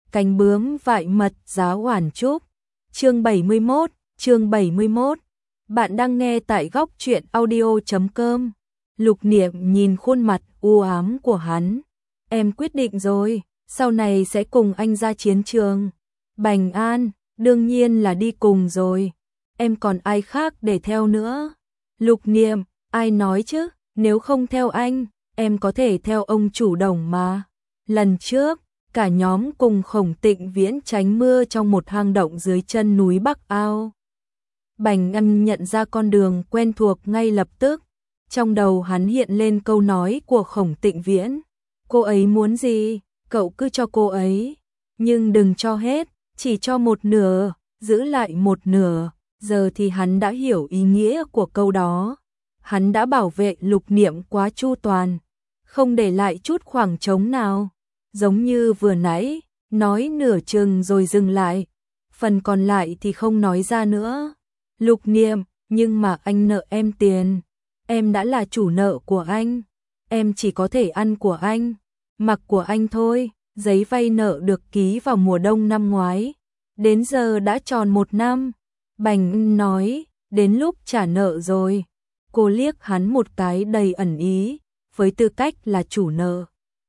Cánh bướm vại mật giá oản trúc. Chương 71. Bạn đang nghe tại góc truyện audio.com. Lục Niệm nhìn khuôn mặt u ám của hắn. Em quyết định rồi, sau này sẽ cùng anh ra chiến trường. Bành An, đương nhiên là đi cùng rồi. Em còn ai khác để theo nữa? Lục Niệm, ai nói chứ, nếu không theo anh, em có thể theo ông chủ Đồng mà. Lần trước, cả nhóm cùng Khổng Tịnh Viễn tránh mưa trong một hang động dưới chân núi Bắc Ao. Bành An nhận ra con đường quen thuộc ngay lập tức. Trong đầu hắn hiện lên câu nói của Khổng Tịnh Viễn. Cô ấy muốn gì, cậu cứ cho cô ấy. Nhưng đừng cho hết, chỉ cho một nửa, giữ lại một nửa. Giờ thì hắn đã hiểu ý nghĩa của câu đó. Hắn đã bảo vệ Lục Niệm quá chu toàn, không để lại chút khoảng trống nào. Giống như vừa nãy, nói nửa chừng rồi dừng lại. Phần còn lại thì không nói ra nữa. Lục Niệm, nhưng mà anh nợ em tiền. Em đã là chủ nợ của anh. Em chỉ có thể ăn của anh, mặc của anh thôi. Giấy vay nợ được ký vào mùa đông năm ngoái. Đến giờ đã tròn 1 năm. Bành nói, đến lúc trả nợ rồi. Cô liếc hắn một cái đầy ẩn ý, với tư cách là chủ nợ.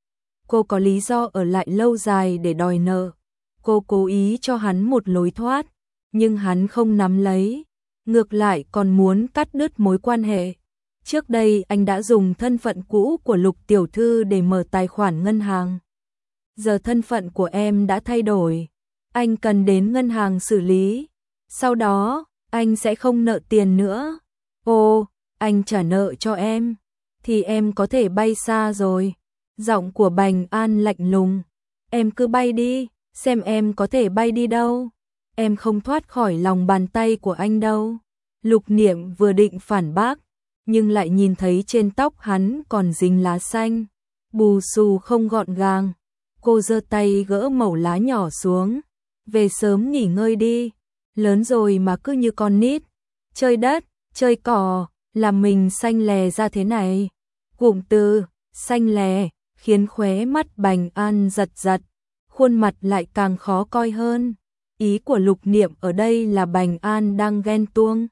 Cô có lý do ở lại lâu dài để đòi nợ. Cô cố ý cho hắn một lối thoát, nhưng hắn không nắm lấy. Ngược lại còn muốn cắt đứt mối quan hệ. Trước đây anh đã dùng thân phận cũ của Lục tiểu thư để mở tài khoản ngân hàng. Giờ thân phận của em đã thay đổi. Anh cần đến ngân hàng xử lý. Sau đó, anh sẽ không nợ tiền nữa. Ồ, anh trả nợ cho em, thì em có thể bay xa rồi. Giọng của Bành An lạnh lùng. Em cứ bay đi, xem em có thể bay đi đâu. Em không thoát khỏi lòng bàn tay của anh đâu. Lục Niệm vừa định phản bác, nhưng lại nhìn thấy trên tóc hắn còn dính lá xanh, bù xù không gọn gàng. Cô giơ tay gỡ mẩu lá nhỏ xuống. Về sớm nghỉ ngơi đi, lớn rồi mà cứ như con nít, chơi đất, chơi cỏ, làm mình xanh lè ra thế này. Cụm từ xanh lè khiến khóe mắt Bành An giật giật, khuôn mặt lại càng khó coi hơn. Ý của Lục Niệm ở đây là Bành An đang ghen tuông.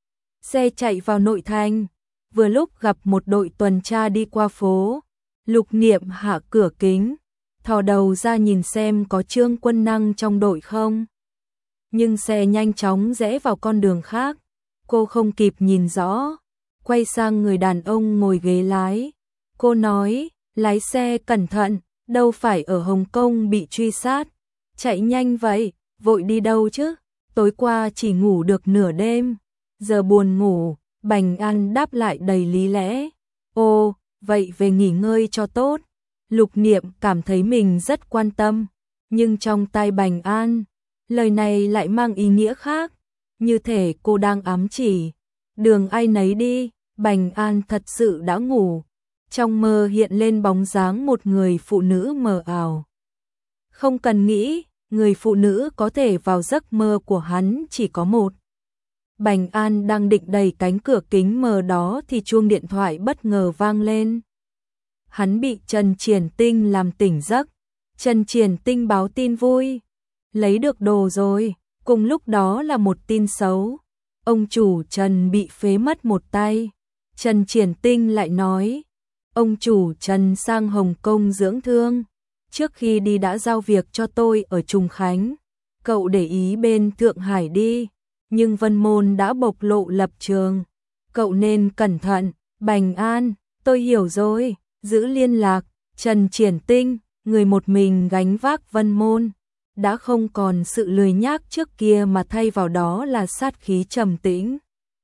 Xe chạy vào nội thành, vừa lúc gặp một đội tuần tra đi qua phố. Lục Niệm hạ cửa kính, thò đầu ra nhìn xem có Trương Quân Năng trong đội không. Nhưng xe nhanh chóng rẽ vào con đường khác, cô không kịp nhìn rõ, quay sang người đàn ông ngồi ghế lái. Cô nói, lái xe cẩn thận, đâu phải ở Hồng Kông bị truy sát. Chạy nhanh vậy, vội đi đâu chứ, tối qua chỉ ngủ được nửa đêm, giờ buồn ngủ. Bành An đáp lại đầy lý lẽ. Ồ, vậy về nghỉ ngơi cho tốt. Lục Niệm cảm thấy mình rất quan tâm, nhưng trong tai Bành An, lời này lại mang ý nghĩa khác, như thể cô đang ám chỉ. Đường ai nấy đi. Bành An thật sự đã ngủ. Trong mơ hiện lên bóng dáng một người phụ nữ mờ ảo. Không cần nghĩ, người phụ nữ có thể vào giấc mơ của hắn chỉ có một. Bành An đang định đẩy cánh cửa kính mờ đó thì chuông điện thoại bất ngờ vang lên. Hắn bị Trần Triển Tinh làm tỉnh giấc. Trần Triển Tinh báo tin vui, lấy được đồ rồi. Cùng lúc đó là một tin xấu, ông chủ Trần bị phế mất một tay. Trần Triển Tinh lại nói, ông chủ Trần sang Hồng Kông dưỡng thương, trước khi đi đã giao việc cho tôi ở Trùng Khánh. Cậu để ý bên Thượng Hải đi, nhưng Vân Môn đã bộc lộ lập trường, cậu nên cẩn thận. Bành An, tôi hiểu rồi, giữ liên lạc. Trần Triển Tinh, người một mình gánh vác Vân Môn, đã không còn sự lười nhác trước kia mà thay vào đó là sát khí trầm tĩnh.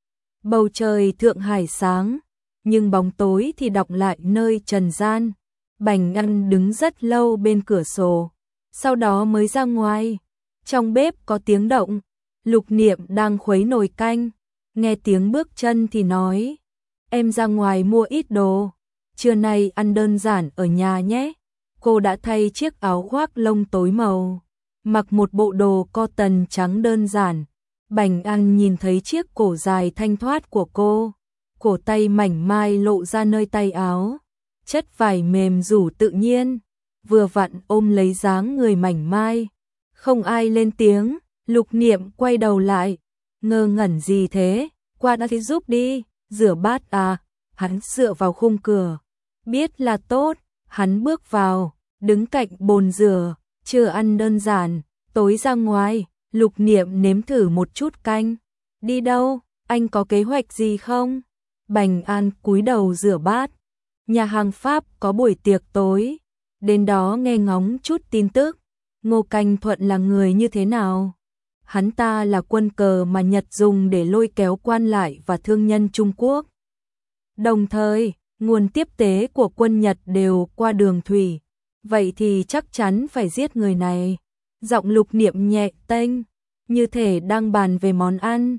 Bầu trời Thượng Hải sáng, nhưng bóng tối thì đọng lại nơi trần gian. Bành An đứng rất lâu bên cửa sổ, sau đó mới ra ngoài. Trong bếp có tiếng động, Lục Niệm đang khuấy nồi canh, nghe tiếng bước chân thì nói, em ra ngoài mua ít đồ, trưa nay ăn đơn giản ở nhà nhé. Cô đã thay chiếc áo khoác lông tối màu, mặc một bộ đồ cotton trắng đơn giản. Bành An nhìn thấy chiếc cổ dài thanh thoát của cô, cổ tay mảnh mai lộ ra nơi tay áo, chất vải mềm rủ tự nhiên, vừa vặn ôm lấy dáng người mảnh mai, Không ai lên tiếng, Lục Niệm quay đầu lại, ngơ ngẩn gì thế, qua đã thì giúp đi, rửa bát à, hắn dựa vào khung cửa, biết là tốt, hắn bước vào, đứng cạnh bồn rửa, chưa ăn đơn giản, tối ra ngoài, Lục Niệm nếm thử một chút canh, đi đâu, anh có kế hoạch gì không? Bành An cúi đầu rửa bát, nhà hàng Pháp có buổi tiệc tối, đến đó nghe ngóng chút tin tức, Ngô Canh Thuận là người như thế nào? Hắn ta là quân cờ mà Nhật dùng để lôi kéo quan lại và thương nhân Trung Quốc. Đồng thời, nguồn tiếp tế của quân Nhật đều qua đường thủy, vậy thì chắc chắn phải giết người này. Giọng Lục Niệm nhẹ tênh, như thể đang bàn về món ăn.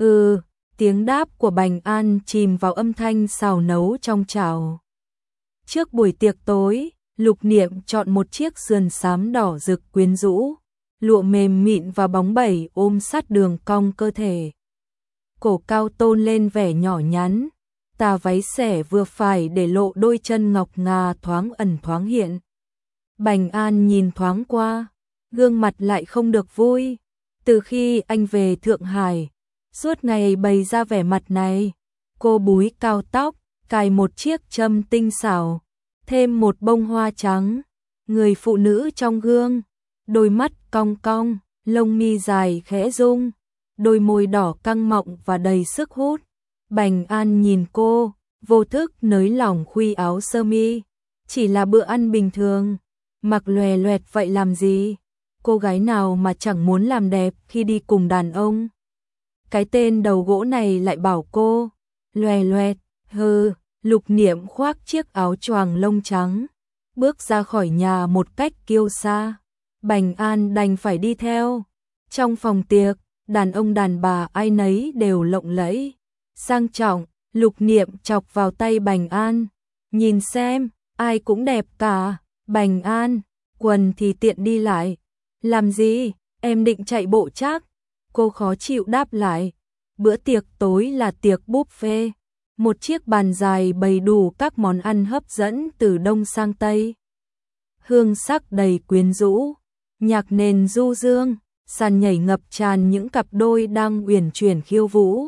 Tiếng đáp của Bành An chìm vào âm thanh xào nấu trong chảo. Trước buổi tiệc tối, Lục Niệm chọn một chiếc sườn xám đỏ rực quyến rũ, lụa mềm mịn và bóng bẩy ôm sát đường cong cơ thể. Cổ cao tôn lên vẻ nhỏ nhắn, tà váy xẻ vừa phải để lộ đôi chân ngọc ngà thoáng ẩn thoáng hiện. Bành An nhìn thoáng qua, gương mặt lại không được vui. Từ khi anh về Thượng Hải, suốt ngày bày ra vẻ mặt này, cô búi cao tóc, cài một chiếc châm tinh xảo, thêm một bông hoa trắng, người phụ nữ trong gương, đôi mắt cong cong, lông mi dài khẽ rung, đôi môi đỏ căng mọng và đầy sức hút. Bành An nhìn cô, vô thức nới lỏng khuy áo sơ mi, chỉ là bữa ăn bình thường, mặc lòe loẹt vậy làm gì? Cô gái nào mà chẳng muốn làm đẹp khi đi cùng đàn ông? Cái tên đầu gỗ này lại bảo cô lòe loẹt, Lục Niệm khoác chiếc áo choàng lông trắng, bước ra khỏi nhà một cách kiêu sa. Bành An đành phải đi theo. Trong phòng tiệc, đàn ông đàn bà ai nấy đều lộng lẫy, sang trọng. Lục Niệm chọc vào tay Bành An, nhìn xem, ai cũng đẹp cả. Bành An, quần thì tiện đi lại. Làm gì, em định chạy bộ chắc? Cô khó chịu đáp lại. Bữa tiệc tối là tiệc buffet, một chiếc bàn dài bày đủ các món ăn hấp dẫn từ đông sang tây. Hương sắc đầy quyến rũ, nhạc nền du dương, sàn nhảy ngập tràn những cặp đôi đang uyển chuyển khiêu vũ.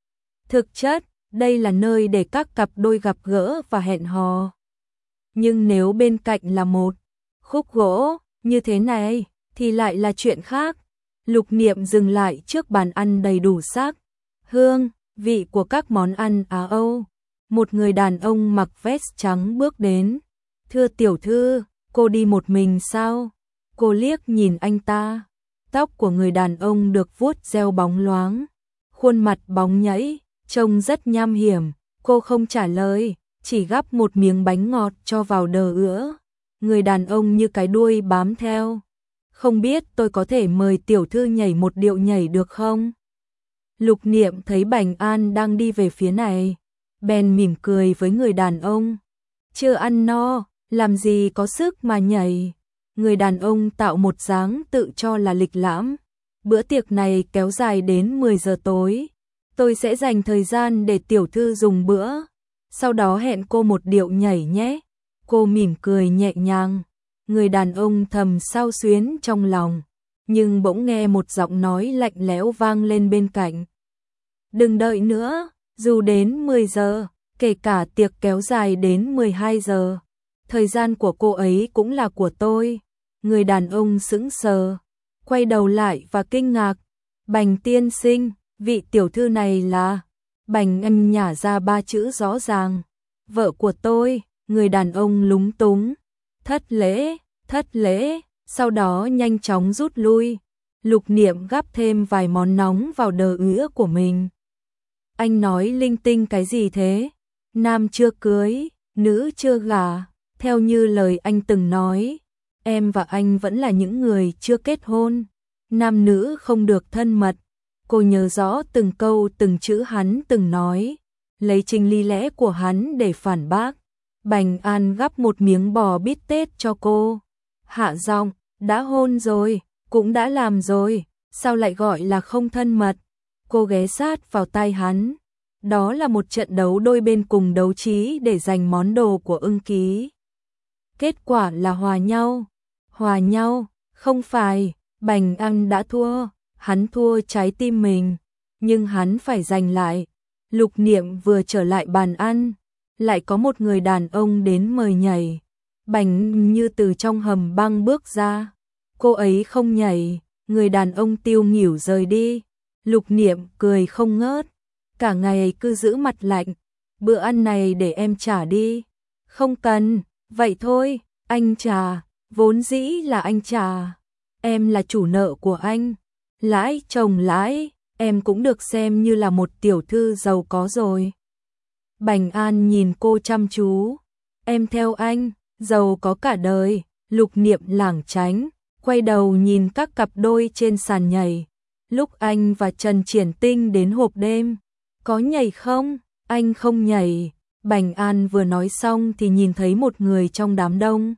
Thực chất, đây là nơi để các cặp đôi gặp gỡ và hẹn hò. Nhưng nếu bên cạnh là một khúc gỗ như thế này, thì lại là chuyện khác. Lục Niệm dừng lại trước bàn ăn đầy đủ sắc, hương, vị của các món ăn Á Âu. Một người đàn ông mặc vest trắng bước đến. Thưa tiểu thư, cô đi một mình sao? Cô liếc nhìn anh ta. Tóc của người đàn ông được vuốt gel bóng loáng, khuôn mặt bóng nhẫy, trông rất nham hiểm. Cô không trả lời, chỉ gắp một miếng bánh ngọt cho vào đờ ữa. Người đàn ông như cái đuôi bám theo. Không biết tôi có thể mời tiểu thư nhảy một điệu nhảy được không? Lục Niệm thấy Bành An đang đi về phía này, bèn mỉm cười với người đàn ông. Chưa ăn no, làm gì có sức mà nhảy. Người đàn ông tạo một dáng tự cho là lịch lãm. Bữa tiệc này kéo dài đến 10 giờ tối. Tôi sẽ dành thời gian để tiểu thư dùng bữa. Sau đó hẹn cô một điệu nhảy nhé. Cô mỉm cười nhẹ nhàng. Người đàn ông thầm xao xuyến trong lòng, nhưng bỗng nghe một giọng nói lạnh lẽo vang lên bên cạnh. Đừng đợi nữa, dù đến 10 giờ, kể cả tiệc kéo dài đến 12 giờ, thời gian của cô ấy cũng là của tôi. Người đàn ông sững sờ, quay đầu lại và kinh ngạc. Bành tiên sinh, vị tiểu thư này là... Bành Anh nhả ra 3 chữ rõ ràng. Vợ của tôi. Người đàn ông lúng túng. Thất lễ, sau đó nhanh chóng rút lui. Lục Niệm gắp thêm vài món nóng vào đờ ứa của mình. Anh nói linh tinh cái gì thế? Nam chưa cưới, nữ chưa gả. Theo như lời anh từng nói, em và anh vẫn là những người chưa kết hôn. Nam nữ không được thân mật. Cô nhớ rõ từng câu từng chữ hắn từng nói, lấy trình lý lẽ của hắn để phản bác. Bành An gắp một miếng bò bít tết cho cô. Hạ giọng, đã hôn rồi, cũng đã làm rồi, sao lại gọi là không thân mật? Cô ghé sát vào tai hắn. Đó là một trận đấu đôi bên cùng đấu trí để giành món đồ của ưng ký. Kết quả là hòa nhau, không phải, Bành An đã thua, hắn thua trái tim mình, nhưng hắn phải giành lại. Lục Niệm vừa trở lại bàn ăn, lại có một người đàn ông đến mời nhảy. Bành Như từ trong hầm băng bước ra, cô ấy không nhảy, người đàn ông tiêu nghỉu rời đi. Lục Niệm cười không ngớt, cả ngày cứ giữ mặt lạnh, bữa ăn này để em trả đi. Không cần, vậy thôi, anh trả, vốn dĩ là anh trả. Em là chủ nợ của anh, lãi chồng lãi, em cũng được xem như là một tiểu thư giàu có rồi. Bành An nhìn cô chăm chú, em theo anh, giàu có cả đời. Lục Niệm lảng tránh, quay đầu nhìn các cặp đôi trên sàn nhảy. Lúc anh và Trần Triển Tinh đến hộp đêm, có nhảy không? Anh không nhảy. Bành An vừa nói xong thì nhìn thấy một người trong đám đông.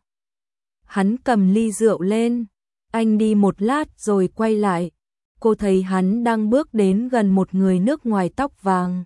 Hắn cầm ly rượu lên, anh đi một lát rồi quay lại. Cô thấy hắn đang bước đến gần một người nước ngoài tóc vàng,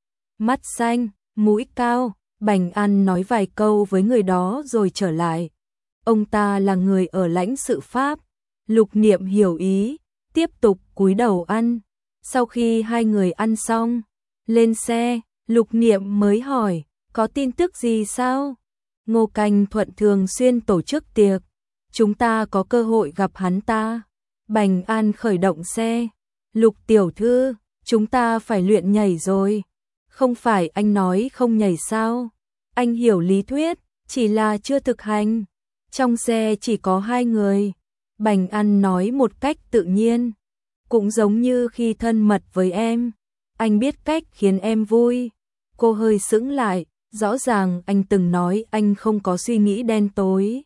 mắt xanh, mũi cao. Bành An nói vài câu với người đó rồi trở lại. Ông ta là người ở lãnh sự Pháp. Lục Niệm hiểu ý, tiếp tục cúi đầu ăn. Sau khi hai người ăn xong, lên xe, Lục Niệm mới hỏi, có tin tức gì sao? Ngô Canh Thuận thường xuyên tổ chức tiệc, chúng ta có cơ hội gặp hắn ta. Bành An khởi động xe. Lục tiểu thư, chúng ta phải luyện nhảy rồi. Không phải anh nói không nhảy sao? Anh hiểu lý thuyết, chỉ là chưa thực hành. Trong xe chỉ có hai người. Bành An nói một cách tự nhiên. Cũng giống như khi thân mật với em. Anh biết cách khiến em vui. Cô hơi sững lại. Rõ ràng anh từng nói anh không có suy nghĩ đen tối.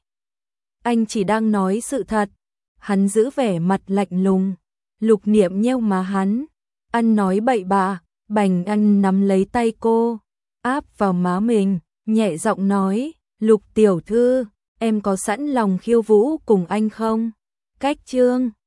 Anh chỉ đang nói sự thật. Hắn giữ vẻ mặt lạnh lùng. Lục Niệm nheo má hắn. Anh nói bậy bạ. Bành An nắm lấy tay cô, áp vào má mình, nhẹ giọng nói, Lục tiểu thư, em có sẵn lòng khiêu vũ cùng anh không? Cách chương